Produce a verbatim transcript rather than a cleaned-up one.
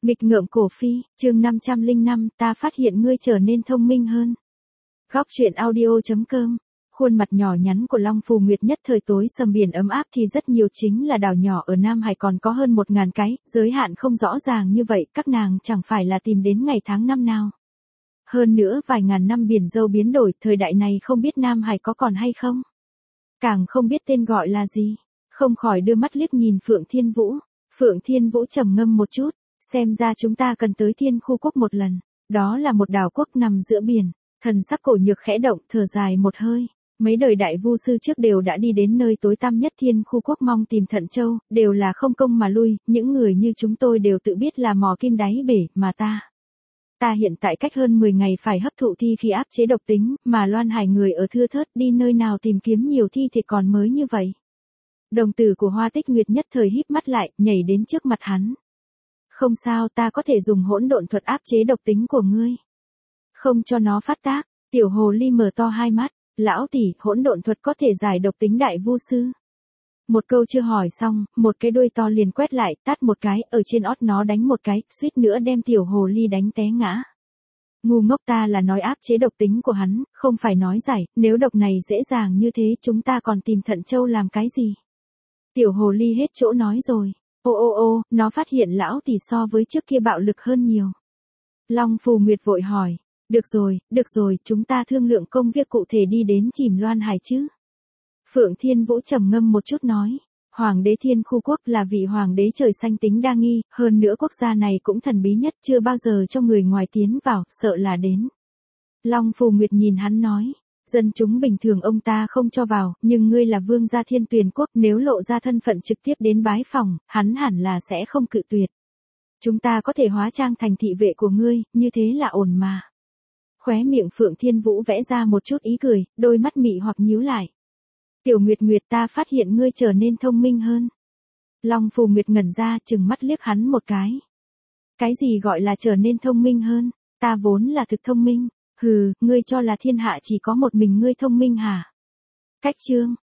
Nghịch ngợm cổ phi, chương năm trăm lẻ năm, ta phát hiện ngươi trở nên thông minh hơn. Góc truyện audio.com. Khuôn mặt nhỏ nhắn của Long Phù Nguyệt nhất thời tối sầm biển ấm áp thì rất nhiều, chính là đảo nhỏ ở Nam Hải còn có hơn một ngàn cái, giới hạn không rõ ràng như vậy, các nàng chẳng phải là tìm đến ngày tháng năm nào. Hơn nữa vài ngàn năm biển dâu biến đổi, thời đại này không biết Nam Hải có còn hay không. Càng không biết tên gọi là gì, không khỏi đưa mắt liếc nhìn Phượng Thiên Vũ. Phượng Thiên Vũ trầm ngâm một chút, xem ra chúng ta cần tới Thiên Khu Quốc một lần, đó là một đảo quốc nằm giữa biển. Thần sắc Cổ Nhược khẽ động, thở dài một hơi. Mấy đời đại vu sư trước đều đã đi đến nơi tối tăm nhất Thiên Khu Quốc mong tìm Thận Châu, đều là không công mà lui, những người như chúng tôi đều tự biết là mò kim đáy bể, mà ta. Ta hiện tại cách hơn mười ngày phải hấp thụ thi khi áp chế độc tính, mà Loan Hải người ở thưa thớt, đi nơi nào tìm kiếm nhiều thi thì còn mới như vậy. Đồng tử của Hoa Tích Nguyệt nhất thời híp mắt lại, nhảy đến trước mặt hắn. Không sao, ta có thể dùng hỗn độn thuật áp chế độc tính của ngươi. Không cho nó phát tác. Tiểu hồ ly mở to hai mắt. Lão tỷ, hỗn độn thuật có thể giải độc tính đại vu sư. Một câu chưa hỏi xong, một cái đuôi to liền quét lại, tát một cái, ở trên ót nó đánh một cái, suýt nữa đem tiểu hồ ly đánh té ngã. Ngu ngốc, ta là nói áp chế độc tính của hắn, không phải nói giải, nếu độc này dễ dàng như thế chúng ta còn tìm Thận Châu làm cái gì. Tiểu hồ ly hết chỗ nói rồi. Ô ô ô, nó phát hiện lão tỷ so với trước kia bạo lực hơn nhiều. Long Phù Nguyệt vội hỏi. Được rồi, được rồi, chúng ta thương lượng công việc cụ thể đi đến chìm Loan Hải chứ. Phượng Thiên Vũ trầm ngâm một chút nói. Hoàng đế Thiên Khu Quốc là vị hoàng đế trời xanh tính đa nghi, hơn nữa quốc gia này cũng thần bí nhất, chưa bao giờ cho người ngoài tiến vào, sợ là đến. Long Phù Nguyệt nhìn hắn nói. Dân chúng bình thường ông ta không cho vào, nhưng ngươi là vương gia Thiên Tuyền Quốc, nếu lộ ra thân phận trực tiếp đến bái phòng, hắn hẳn là sẽ không cự tuyệt. Chúng ta có thể hóa trang thành thị vệ của ngươi, như thế là ổn mà. Khóe miệng Phượng Thiên Vũ vẽ ra một chút ý cười, đôi mắt mị hoặc nhíu lại. Tiểu Nguyệt Nguyệt, ta phát hiện ngươi trở nên thông minh hơn. Long Phù Nguyệt ngẩn ra, chừng mắt liếc hắn một cái. Cái gì gọi là trở nên thông minh hơn, ta vốn là thực thông minh. Hừ, ngươi cho là thiên hạ chỉ có một mình ngươi thông minh hả? Cách chương,